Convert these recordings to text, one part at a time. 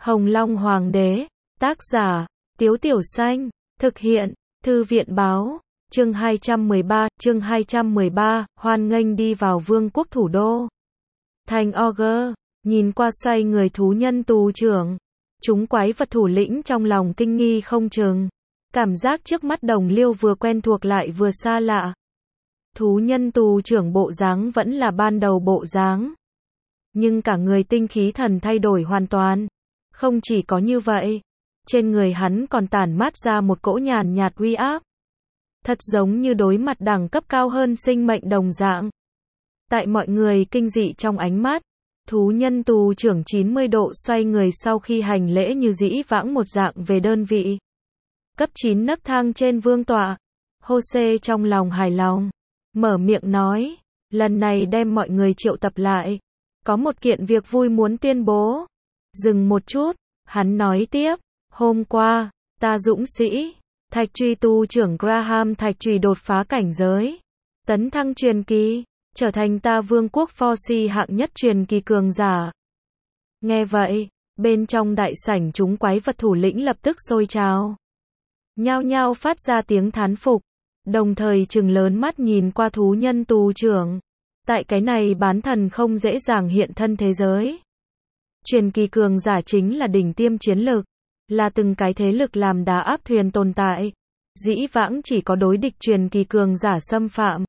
Hồng Long Hoàng đế, tác giả, Tiếu Tiểu Xanh, thực hiện, Thư viện báo, chương 213, hoan nghênh đi vào vương quốc thủ đô. Thành Augur, nhìn qua xoay người thú nhân tù trưởng, chúng quái vật thủ lĩnh trong lòng kinh nghi không chừng. Cảm giác trước mắt Đồng Liêu vừa quen thuộc lại vừa xa lạ. Thú nhân tù trưởng bộ dáng vẫn là ban đầu bộ dáng. Nhưng cả người tinh khí thần thay đổi hoàn toàn. Không chỉ có như vậy, trên người hắn còn tản mát ra một cỗ nhàn nhạt uy áp. Thật giống như đối mặt đẳng cấp cao hơn sinh mệnh đồng dạng. Tại mọi người kinh dị trong ánh mắt, thú nhân tù trưởng 90 độ xoay người sau khi hành lễ như dĩ vãng một dạng về đơn vị. Cấp 9 nấc thang trên vương tọa. Jose trong lòng hài lòng, mở miệng nói, lần này đem mọi người triệu tập lại. Có một kiện việc vui muốn tuyên bố. Dừng một chút, hắn nói tiếp, hôm qua, ta dũng sĩ, thạch truy tu trưởng Graham thạch truy đột phá cảnh giới. Tấn thăng truyền kỳ, trở thành ta vương quốc Forcy hạng nhất truyền kỳ cường giả. Nghe vậy, bên trong đại sảnh chúng quái vật thủ lĩnh lập tức sôi trào. Nhao nhao phát ra tiếng thán phục, đồng thời trừng lớn mắt nhìn qua thú nhân tù trưởng. Tại cái này bán thần không dễ dàng hiện thân thế giới. Truyền kỳ cường giả chính là đỉnh tiêm chiến lực, là từng cái thế lực làm đá áp thuyền tồn tại. Dĩ vãng chỉ có đối địch truyền kỳ cường giả xâm phạm.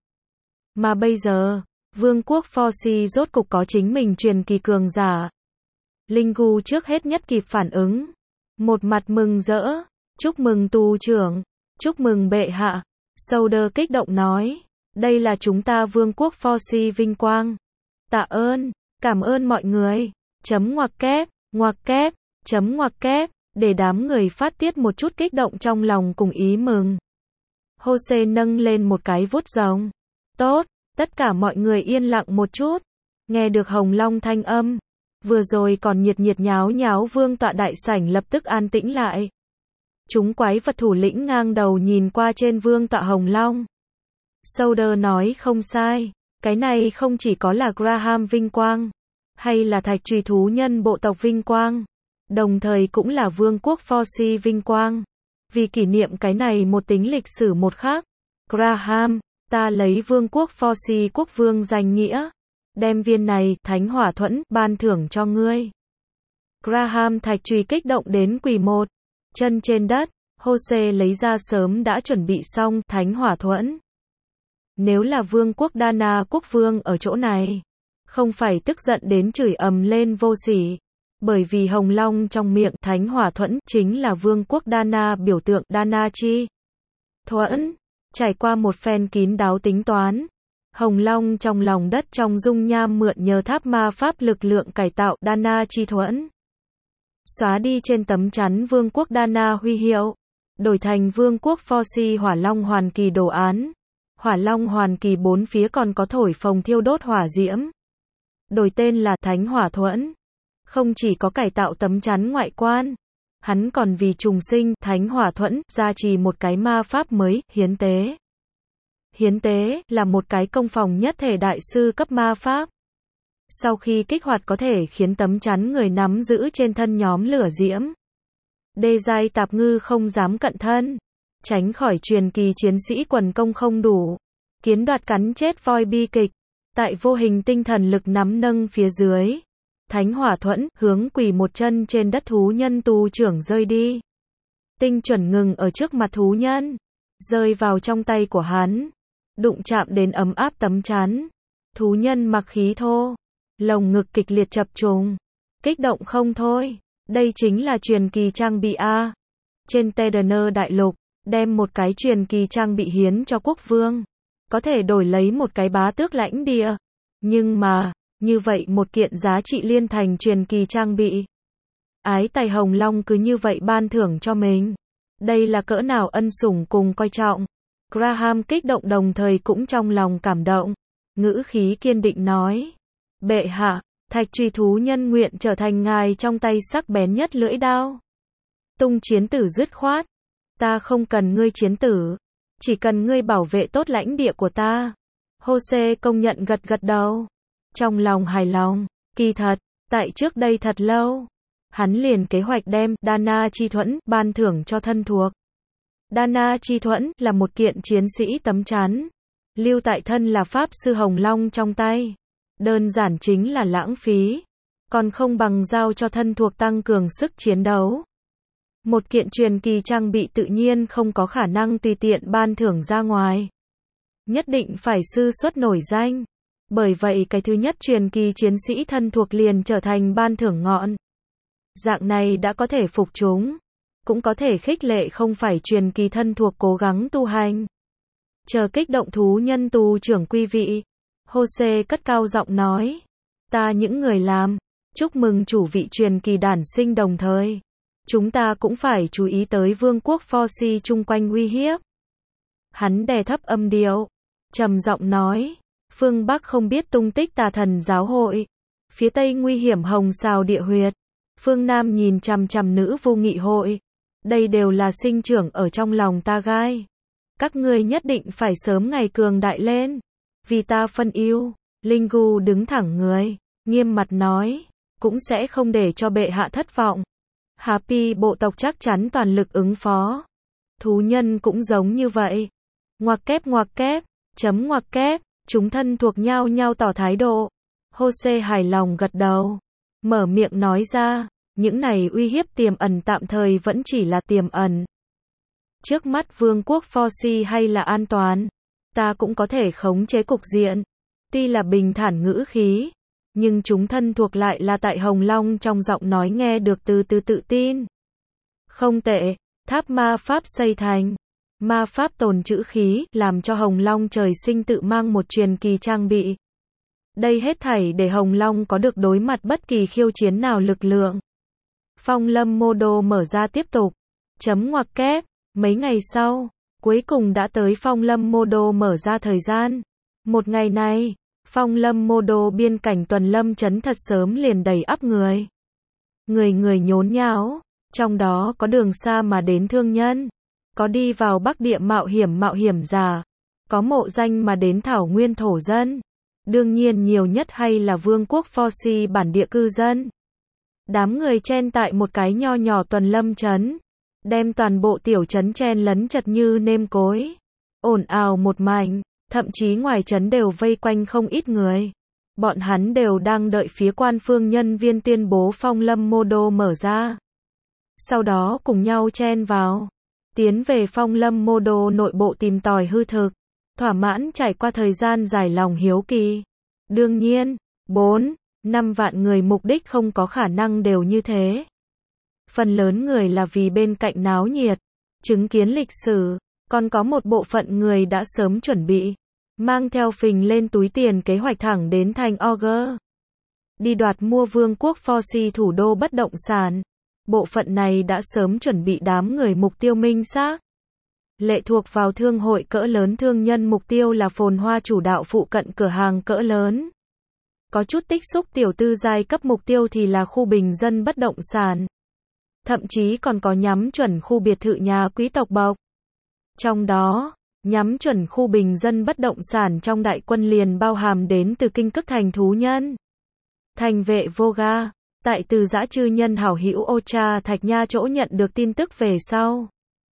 Mà bây giờ, vương quốc Forcy rốt cục có chính mình truyền kỳ cường giả. Linh Gu trước hết nhất kịp phản ứng. Một mặt mừng rỡ, chúc mừng tù trưởng, chúc mừng bệ hạ. Souder kích động nói, đây là chúng ta vương quốc Forcy vinh quang. Tạ ơn, cảm ơn mọi người. Chấm ngoặc kép, chấm ngoặc kép, để đám người phát tiết một chút kích động trong lòng cùng ý mừng. Jose nâng lên một cái vuốt rồng. Tốt, tất cả mọi người yên lặng một chút. Nghe được Hồng Long thanh âm. Vừa rồi còn nhiệt nháo nháo vương tọa đại sảnh lập tức an tĩnh lại. Chúng quái vật thủ lĩnh ngang đầu nhìn qua trên vương tọa Hồng Long. Souder nói không sai, cái này không chỉ có là Graham vinh quang, hay là thạch truy thú nhân bộ tộc vinh quang, đồng thời cũng là vương quốc Forcy vinh quang. Vì kỷ niệm cái này một tính lịch sử một khác, Graham, ta lấy vương quốc Forcy quốc vương danh nghĩa, đem viên này, thánh hỏa thuẫn, ban thưởng cho ngươi. Graham thạch truy kích động đến quỳ một chân trên đất. Jose lấy ra sớm đã chuẩn bị xong thánh hỏa thuẫn. Nếu là vương quốc Dana quốc vương ở chỗ này, không phải tức giận đến chửi ầm lên vô sỉ. Bởi vì Hồng Long trong miệng thánh hỏa thuẫn chính là vương quốc Dana biểu tượng Dana chi thuẫn. Trải qua một phen kín đáo tính toán, Hồng Long trong lòng đất trong dung nham mượn nhờ tháp ma pháp lực lượng cải tạo Dana chi thuẫn. Xóa đi trên tấm chắn vương quốc Dana huy hiệu, đổi thành vương quốc Forcy hỏa long hoàn kỳ đồ án. Hỏa long hoàn kỳ bốn phía còn có thổi phồng thiêu đốt hỏa diễm. Đổi tên là thánh hỏa thuẫn. Không chỉ có cải tạo tấm chắn ngoại quan, hắn còn vì trùng sinh thánh hỏa thuẫn gia trì một cái ma pháp mới, hiến tế. Hiến tế là một cái công phòng nhất thể đại sư cấp ma pháp. Sau khi kích hoạt có thể khiến tấm chắn người nắm giữ trên thân nhóm lửa diễm. Đê giai tạp ngư không dám cận thân. Tránh khỏi truyền kỳ chiến sĩ quần công không đủ. Kiến đoạt cắn chết voi bi kịch. Tại vô hình tinh thần lực nắm nâng phía dưới. Thánh hỏa thuẫn hướng quỳ một chân trên đất thú nhân tù trưởng rơi đi. Tinh chuẩn ngừng ở trước mặt thú nhân. Rơi vào trong tay của hắn. Đụng chạm đến ấm áp tấm chắn. Thú nhân mặc khí thô. Lồng ngực kịch liệt chập trùng. Kích động không thôi. Đây chính là truyền kỳ trang bị A. Trên Tedener đại lục, đem một cái truyền kỳ trang bị hiến cho quốc vương. Có thể đổi lấy một cái bá tước lãnh địa. Nhưng mà, như vậy một kiện giá trị liên thành truyền kỳ trang bị. Ái tài Hồng Long cứ như vậy ban thưởng cho mình. Đây là cỡ nào ân sủng cùng coi trọng. Graham kích động đồng thời cũng trong lòng cảm động. Ngữ khí kiên định nói. Bệ hạ, thạch truy thú nhân nguyện trở thành ngài trong tay sắc bén nhất lưỡi đao. Tung chiến tử dứt khoát. Ta không cần ngươi chiến tử. Chỉ cần ngươi bảo vệ tốt lãnh địa của ta. Jose công nhận gật gật đầu. Trong lòng hài lòng. Kỳ thật, tại trước đây thật lâu, hắn liền kế hoạch đem Dana Chi Thuẫn ban thưởng cho thân thuộc. Dana Chi Thuẫn là một kiện chiến sĩ tấm chắn, lưu tại thân là Pháp Sư Hồng Long trong tay. Đơn giản chính là lãng phí, còn không bằng giao cho thân thuộc tăng cường sức chiến đấu. Một kiện truyền kỳ trang bị tự nhiên không có khả năng tùy tiện ban thưởng ra ngoài. Nhất định phải sư xuất nổi danh. Bởi vậy cái thứ nhất truyền kỳ chiến sĩ thân thuộc liền trở thành ban thưởng ngọn. Dạng này đã có thể phục chúng, cũng có thể khích lệ không phải truyền kỳ thân thuộc cố gắng tu hành. Chờ kích động thú nhân tù trưởng quý vị, Jose cất cao giọng nói. Ta những người làm, chúc mừng chủ vị truyền kỳ đản sinh đồng thời. Chúng ta cũng phải chú ý tới vương quốc Forci chung quanh uy hiếp. Hắn đè thấp âm điệu, trầm giọng nói. Phương Bắc không biết tung tích tà thần giáo hội. Phía Tây nguy hiểm hồng xào địa huyệt. Phương Nam nhìn chằm chằm nữ vô nghị hội. Đây đều là sinh trưởng ở trong lòng ta gai. Các ngươi nhất định phải sớm ngày cường đại lên. Vì ta phân ưu. Lingu đứng thẳng người, nghiêm mặt nói. Cũng sẽ không để cho bệ hạ thất vọng. Happy bộ tộc chắc chắn toàn lực ứng phó. Thú nhân cũng giống như vậy. Ngoặc kép, chấm ngoặc kép. Chúng thân thuộc nhau nhau tỏ thái độ. Jose hài lòng gật đầu. Mở miệng nói ra. Những này uy hiếp tiềm ẩn tạm thời vẫn chỉ là tiềm ẩn. Trước mắt vương quốc Forci hay là an toàn. Ta cũng có thể khống chế cục diện. Tuy là bình thản ngữ khí. Nhưng chúng thân thuộc lại là tại Hồng Long trong giọng nói nghe được từ từ tự tin. Không tệ, tháp ma pháp xây thành. Ma pháp tồn trữ khí, làm cho Hồng Long trời sinh tự mang một truyền kỳ trang bị. Đây hết thảy để Hồng Long có được đối mặt bất kỳ khiêu chiến nào lực lượng. Phong Lâm mô đô mở ra tiếp tục. Chấm ngoặc kép, mấy ngày sau, cuối cùng đã tới Phong Lâm mô đô mở ra thời gian. Một ngày này, Phong Lâm mô đô biên cảnh Tuần Lâm trấn thật sớm liền đầy ắp người. Người nhốn nháo, trong đó có đường xa mà đến thương nhân. Có đi vào Bắc Địa mạo hiểm giả, có mộ danh mà đến thảo nguyên thổ dân. Đương nhiên nhiều nhất hay là vương quốc Forci bản địa cư dân. Đám người chen tại một cái nho nhỏ Tuần Lâm trấn, đem toàn bộ tiểu trấn chen lấn chật như nêm cối. Ồn ào một mảnh, thậm chí ngoài trấn đều vây quanh không ít người. Bọn hắn đều đang đợi phía quan phương nhân viên tuyên bố Phong Lâm mô đô mở ra. Sau đó cùng nhau chen vào. Tiến về Phong Lâm mô đô nội bộ tìm tòi hư thực, thỏa mãn trải qua thời gian dài lòng hiếu kỳ. Đương nhiên, 4-5 vạn người mục đích không có khả năng đều như thế. Phần lớn người là vì bên cạnh náo nhiệt, chứng kiến lịch sử, còn có một bộ phận người đã sớm chuẩn bị, mang theo phình lên túi tiền kế hoạch thẳng đến thành Augur. Đi đoạt mua vương quốc Forci thủ đô bất động sản. Bộ phận này đã sớm chuẩn bị đám người mục tiêu minh xác. Lệ thuộc vào thương hội cỡ lớn thương nhân mục tiêu là phồn hoa chủ đạo phụ cận cửa hàng cỡ lớn. Có chút tích xúc tiểu tư giai cấp mục tiêu thì là khu bình dân bất động sản. Thậm chí còn có nhắm chuẩn khu biệt thự nhà quý tộc bộc. Trong đó, nhắm chuẩn khu bình dân bất động sản trong đại quân liền bao hàm đến từ kinh cức thành thú nhân. Thành vệ Voga. Tại từ dã chư nhân hảo hữu Ocha Thạch Nha chỗ nhận được tin tức về sau.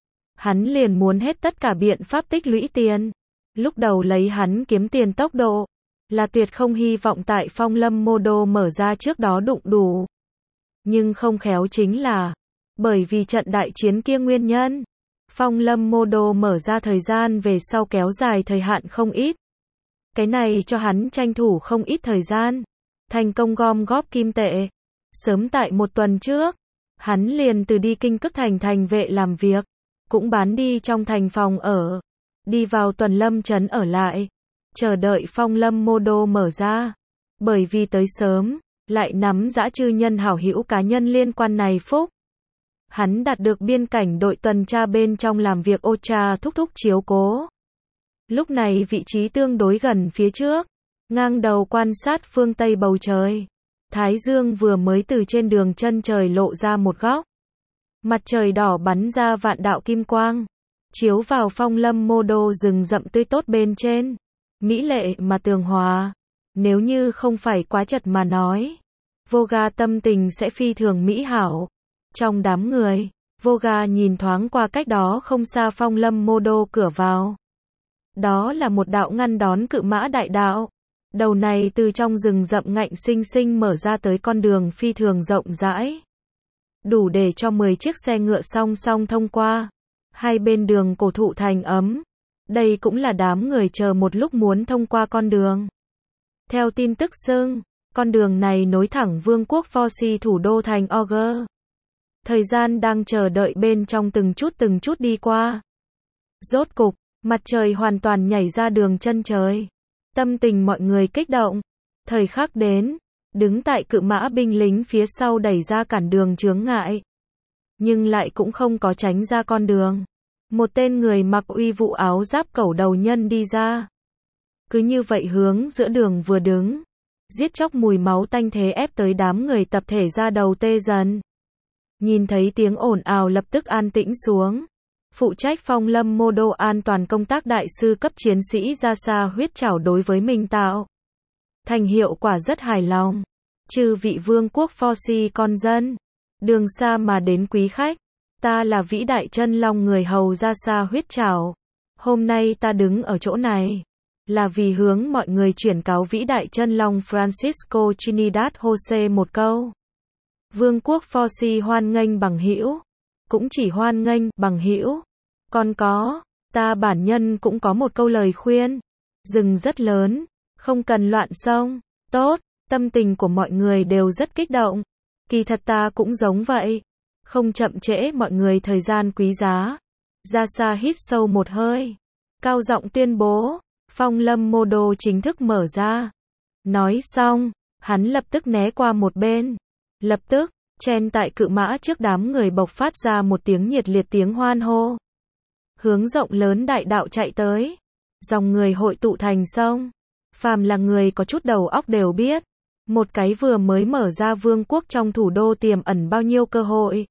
Hắn liền muốn hết tất cả biện pháp tích lũy tiền. Lúc đầu lấy hắn kiếm tiền tốc độ, là tuyệt không hy vọng tại Phong Lâm mô đô mở ra trước đó đụng đủ. Nhưng không khéo chính là, bởi vì trận đại chiến kia nguyên nhân, Phong Lâm mô đô mở ra thời gian về sau kéo dài thời hạn không ít. Cái này cho hắn tranh thủ không ít thời gian, thành công gom góp kim tệ. Sớm tại một tuần trước, hắn liền từ đi kinh cức thành thành vệ làm việc, cũng bán đi trong thành phòng ở, đi vào Tuần Lâm trấn ở lại, chờ đợi Phong Lâm mô đô mở ra. Bởi vì tới sớm, lại nắm dã chư nhân hảo hữu cá nhân liên quan này phúc. Hắn đạt được biên cảnh đội tuần tra bên trong làm việc Ocha thúc thúc chiếu cố. Lúc này vị trí tương đối gần phía trước, ngang đầu quan sát phương Tây bầu trời. Thái dương vừa mới từ trên đường chân trời lộ ra một góc. Mặt trời đỏ bắn ra vạn đạo kim quang, chiếu vào Phong Lâm mô đô rừng rậm tươi tốt bên trên. Mỹ lệ mà tường hòa. Nếu như không phải quá chật mà nói, Voga tâm tình sẽ phi thường mỹ hảo. Trong đám người, Voga nhìn thoáng qua cách đó không xa Phong Lâm Mô Đô cửa vào. Đó là một đạo ngăn đón cự mã đại đạo. Đầu này từ trong rừng rậm ngạnh xinh xinh mở ra tới con đường phi thường rộng rãi. Đủ để cho 10 chiếc xe ngựa song song thông qua. Hai bên đường cổ thụ thành ấm. Đây cũng là đám người chờ một lúc muốn thông qua con đường. Theo tin tức xưng, con đường này nối thẳng vương quốc Forci thủ đô thành Augur. Thời gian đang chờ đợi bên trong từng chút đi qua. Rốt cục, mặt trời hoàn toàn nhảy ra đường chân trời. Tâm tình mọi người kích động. Thời khắc đến, đứng tại cự mã binh lính phía sau đẩy ra cản đường chướng ngại. Nhưng lại cũng không có tránh ra con đường. Một tên người mặc uy vũ áo giáp cẩu đầu nhân đi ra. Cứ như vậy hướng giữa đường vừa đứng. Giết chóc mùi máu tanh thế ép tới đám người tập thể ra đầu tê dần. Nhìn thấy tiếng ồn ào lập tức an tĩnh xuống. Phụ trách Phong Lâm Mô Đô an toàn công tác đại sư cấp chiến sĩ ra xa huyết trảo đối với mình tạo thành hiệu quả rất hài lòng. Chư vị vương quốc Forci con dân, đường xa mà đến quý khách, ta là vĩ đại chân long người hầu ra xa huyết trảo. Hôm nay ta đứng ở chỗ này là vì hướng mọi người chuyển cáo vĩ đại chân long Francisco Trinidad Jose một câu. Vương quốc Forci hoan nghênh bằng hữu, cũng chỉ hoan nghênh bằng hữu. Còn có, ta bản nhân cũng có một câu lời khuyên. Rừng rất lớn, không cần loạn xông. Tốt, tâm tình của mọi người đều rất kích động. Kỳ thật ta cũng giống vậy. Không chậm trễ mọi người thời gian quý giá. Ra xa hít sâu một hơi. Cao giọng tuyên bố, Phong Lâm Mô Đô chính thức mở ra. Nói xong, hắn lập tức né qua một bên. Lập tức, chen tại cự mã trước đám người bộc phát ra một tiếng nhiệt liệt tiếng hoan hô. Hướng rộng lớn đại đạo chạy tới. Dòng người hội tụ thành sông. Phàm là người có chút đầu óc đều biết. Một cái vừa mới mở ra vương quốc trong thủ đô tiềm ẩn bao nhiêu cơ hội.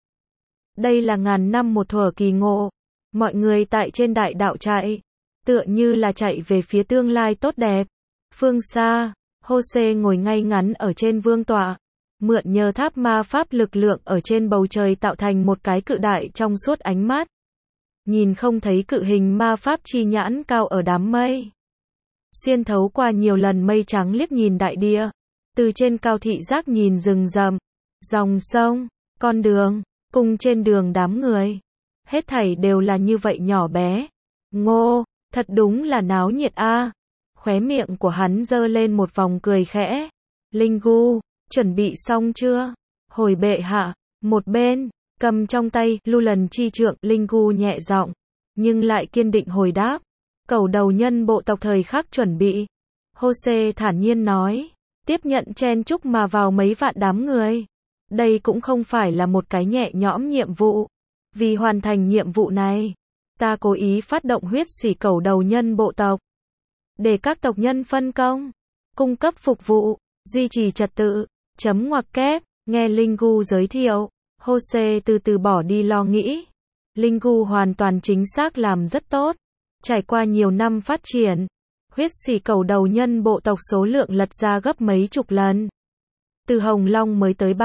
Đây là ngàn năm một thuở kỳ ngộ. Mọi người tại trên đại đạo chạy. Tựa như là chạy về phía tương lai tốt đẹp. Phương xa, Jose ngồi ngay ngắn ở trên vương tọa. Mượn nhờ tháp ma pháp lực lượng ở trên bầu trời tạo thành một cái cự đại trong suốt ánh mắt. Nhìn không thấy cự hình ma pháp chi nhãn cao ở đám mây. Xuyên thấu qua nhiều lần mây trắng liếc nhìn đại địa. Từ trên cao thị giác nhìn rừng rậm, dòng sông, con đường, cùng trên đường đám người. Hết thảy đều là như vậy nhỏ bé. Ngô, thật đúng là náo nhiệt a. Khóe miệng của hắn giơ lên một vòng cười khẽ. Linh Gu, chuẩn bị xong chưa? Hồi bệ hạ, một bên, cầm trong tay lưu lần chi trượng, Linh Gu nhẹ giọng, nhưng lại kiên định hồi đáp. Cẩu đầu nhân bộ tộc thời khắc chuẩn bị. Jose thản nhiên nói, tiếp nhận chen chúc mà vào mấy vạn đám người. Đây cũng không phải là một cái nhẹ nhõm nhiệm vụ. Vì hoàn thành nhiệm vụ này, ta cố ý phát động huyết sỉ cẩu đầu nhân bộ tộc. Để các tộc nhân phân công, cung cấp phục vụ, duy trì trật tự, chấm ngoặc kép, nghe Linh Gu giới thiệu. Jose từ từ bỏ đi lo nghĩ. Linh Gu hoàn toàn chính xác làm rất tốt. Trải qua nhiều năm phát triển, huyết sỉ cẩu đầu nhân bộ tộc số lượng lật ra gấp mấy chục lần. Từ Hồng Long mới tới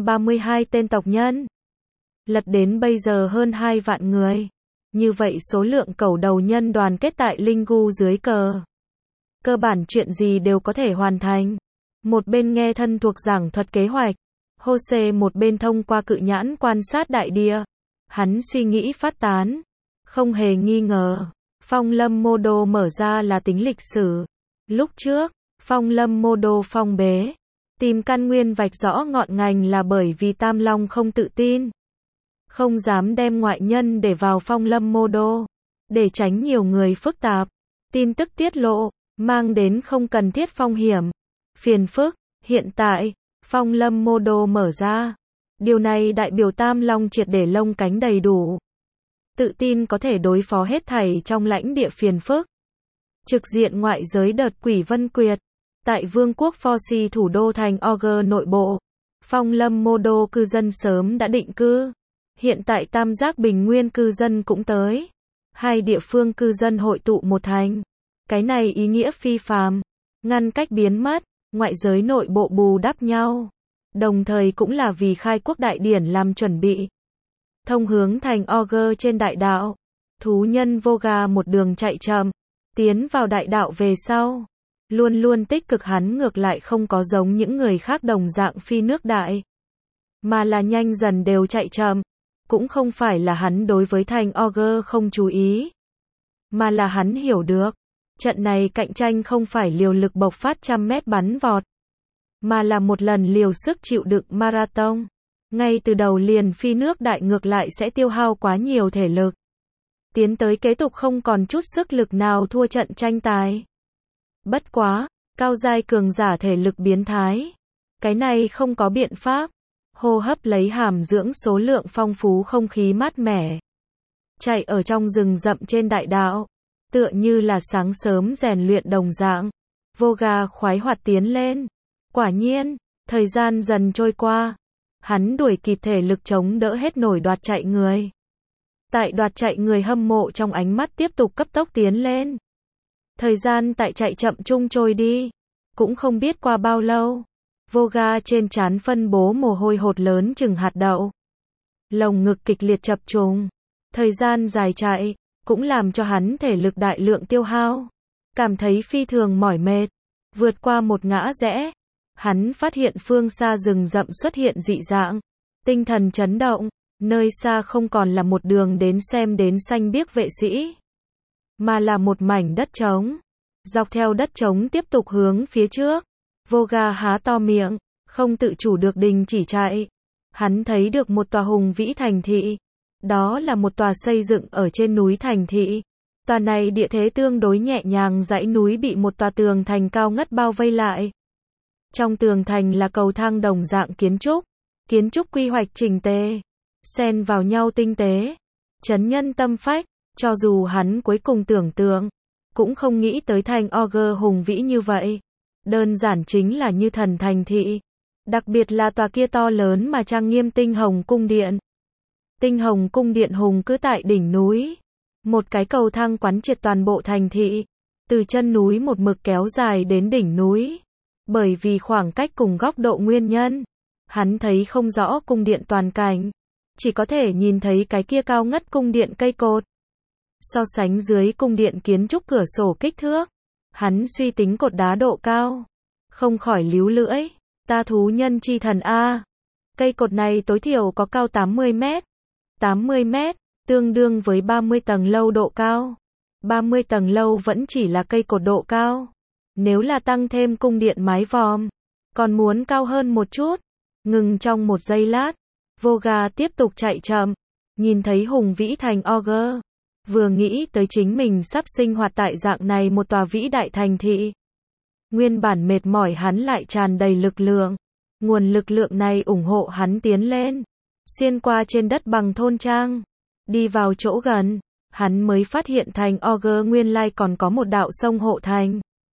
332 tên tộc nhân. Lật đến bây giờ hơn 2 vạn người. Như vậy số lượng cẩu đầu nhân đoàn kết tại Linh Gu dưới cờ. Cơ bản chuyện gì đều có thể hoàn thành. Một bên nghe thân thuộc giảng thuật kế hoạch. Jose một bên thông qua cự nhãn quan sát đại địa. Hắn suy nghĩ phát tán. Không hề nghi ngờ. Phong Lâm Mô Đô mở ra là tính lịch sử. Lúc trước, Phong Lâm Mô Đô phong bế. Tìm căn nguyên vạch rõ ngọn ngành là bởi vì Tam Long không tự tin. Không dám đem ngoại nhân để vào Phong Lâm Mô Đô. Để tránh nhiều người phức tạp. Tin tức tiết lộ, mang đến không cần thiết phong hiểm. Phiền phức, hiện tại, Phong Lâm Mô Đô mở ra. Điều này đại biểu Tam Long triệt để lông cánh đầy đủ. Tự tin có thể đối phó hết thảy trong lãnh địa phiền phức. Trực diện ngoại giới đợt quỷ vân quyệt. Tại vương quốc Forci thủ đô thành Augur nội bộ. Phong Lâm Mô Đô cư dân sớm đã định cư. Hiện tại Tam Giác Bình Nguyên cư dân cũng tới. Hai địa phương cư dân hội tụ một thành. Cái này ý nghĩa phi phàm. Ngăn cách biến mất. Ngoại giới nội bộ bù đắp nhau. đồng thời cũng là vì khai quốc đại điển làm chuẩn bị. Thông hướng thành Ogre trên đại đạo, thú nhân Voga một đường chạy chậm, tiến vào đại đạo về sau. Luôn luôn tích cực hắn ngược lại không có giống những người khác đồng dạng phi nước đại, mà là nhanh dần đều chạy chậm. Cũng không phải là hắn đối với thành Ogre không chú ý, mà là hắn hiểu được, trận này cạnh tranh không phải liều lực bộc phát 100 mét bắn vọt, mà là một lần liều sức chịu đựng marathon. Ngay từ đầu liền phi nước đại ngược lại sẽ tiêu hao quá nhiều thể lực. Tiến tới kế tục không còn chút sức lực nào thua trận tranh tài. Bất quá, cao giai cường giả thể lực biến thái. Cái này không có biện pháp. Hô hấp lấy hàm dưỡng số lượng phong phú không khí mát mẻ. Chạy ở trong rừng rậm trên đại đạo. Tựa như là sáng sớm rèn luyện đồng dạng. Voga khoái hoạt tiến lên. Quả nhiên, thời gian dần trôi qua. Hắn đuổi kịp thể lực chống đỡ hết nổi đoạt chạy người. Tại đoạt chạy người hâm mộ trong ánh mắt tiếp tục cấp tốc tiến lên. Thời gian tại chạy chậm chung trôi đi. Cũng không biết qua bao lâu. Voga trên trán phân bố mồ hôi hột lớn chừng hạt đậu. Lồng ngực kịch liệt chập trùng. Thời gian dài chạy, cũng làm cho hắn thể lực đại lượng tiêu hao. Cảm thấy phi thường mỏi mệt. Vượt qua một ngã rẽ. Hắn phát hiện phương xa rừng rậm xuất hiện dị dạng. Tinh thần chấn động. Nơi xa không còn là một đường đến xem đến xanh biếc vệ sĩ, mà là một mảnh đất trống. Dọc theo đất trống tiếp tục hướng phía trước. Voga há to miệng, không tự chủ được đình chỉ chạy. Hắn thấy được một tòa hùng vĩ thành thị. Đó là một tòa xây dựng ở trên núi thành thị. Tòa này địa thế tương đối nhẹ nhàng, dãy núi bị một tòa tường thành cao ngất bao vây lại. Trong tường thành là cầu thang đồng dạng kiến trúc quy hoạch chỉnh tề, xen vào nhau tinh tế, chấn nhân tâm phách. Cho dù hắn cuối cùng tưởng tượng, cũng không nghĩ tới thành Ogre hùng vĩ như vậy. Đơn giản chính là như thần thành thị. Đặc biệt là tòa kia to lớn mà trang nghiêm Tinh Hồng Cung Điện. Tinh Hồng Cung Điện hùng cứ tại đỉnh núi. Một cái cầu thang quán triệt toàn bộ thành thị. Từ chân núi một mực kéo dài đến đỉnh núi. Bởi vì khoảng cách cùng góc độ nguyên nhân, hắn thấy không rõ cung điện toàn cảnh. Chỉ có thể nhìn thấy cái kia cao ngất cung điện cây cột. So sánh dưới cung điện kiến trúc cửa sổ kích thước, hắn suy tính cột đá độ cao. Không khỏi líu lưỡi. Ta thú nhân chi thần A. Cây cột này tối thiểu có cao 80 mét. 80 mét, tương đương với 30 tầng lâu độ cao. 30 tầng lâu vẫn chỉ là cây cột độ cao. Nếu là tăng thêm cung điện mái vòm, còn muốn cao hơn một chút. Ngừng trong một giây lát, Voga tiếp tục chạy chậm, nhìn thấy hùng vĩ thành Ogre. Vừa nghĩ tới chính mình sắp sinh hoạt tại dạng này một tòa vĩ đại thành thị. Nguyên bản mệt mỏi hắn lại tràn đầy lực lượng. Nguồn lực lượng này ủng hộ hắn tiến lên. Xuyên qua trên đất bằng thôn trang. Đi vào chỗ gần, hắn mới phát hiện thành Ogre nguyên lai còn có một đạo sông hộ thành.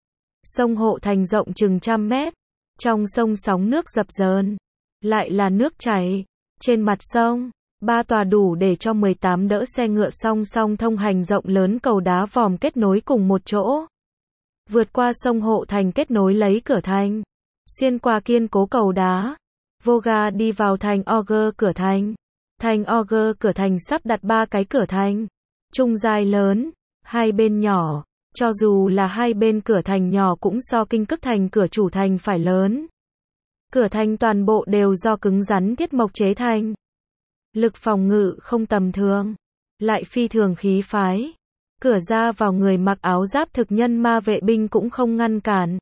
Sông hộ thành rộng chừng 100 mét. Trong sông sóng nước dập dờn. Lại là nước chảy. Trên mặt sông, 3 tòa đủ để cho 18 đỡ xe ngựa song song thông hành rộng lớn cầu đá vòm kết nối cùng một chỗ. Vượt qua sông hộ thành kết nối lấy cửa thành. Xuyên qua kiên cố cầu đá. Voga đi vào thành Ogre cửa thành. Thành Ogre cửa thành sắp đặt 3 cái cửa thành. Trung dài lớn, hai bên nhỏ. Cho dù là hai bên cửa thành nhỏ cũng so kinh cực thành cửa chủ thành phải lớn. Cửa thành toàn bộ đều do cứng rắn thiết mộc chế thành. Lực phòng ngự không tầm thường, lại phi thường khí phái. Cửa ra vào người mặc áo giáp thực nhân ma vệ binh cũng không ngăn cản.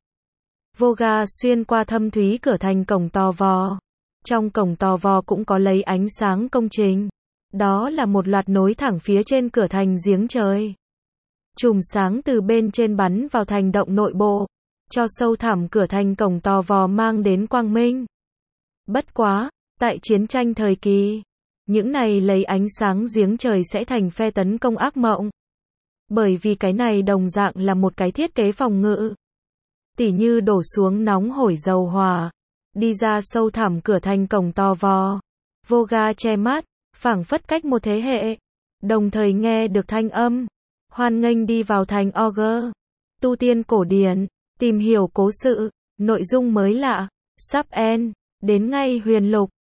Voga xuyên qua thâm thúy cửa thành cổng tò vò. Trong cổng tò vò cũng có lấy ánh sáng công trình. Đó là một loạt nối thẳng phía trên cửa thành giếng trời. Chùm sáng từ bên trên bắn vào thành động nội bộ, cho sâu thẳm cửa thành cổng tò vò mang đến quang minh. Bất quá, tại chiến tranh thời kỳ, những này lấy ánh sáng giếng trời sẽ thành phe tấn công ác mộng. Bởi vì cái này đồng dạng là một cái thiết kế phòng ngự. Tỉ như đổ xuống nóng hổi dầu hỏa, đi ra sâu thẳm cửa thành cổng tò vò. Voga che mắt, phảng phất cách một thế hệ, đồng thời nghe được thanh âm. Hoan nghênh đi vào thành Ogre. Tu tiên cổ điển, tìm hiểu cố sự, nội dung mới lạ, sắp end, Đến ngày huyền lục,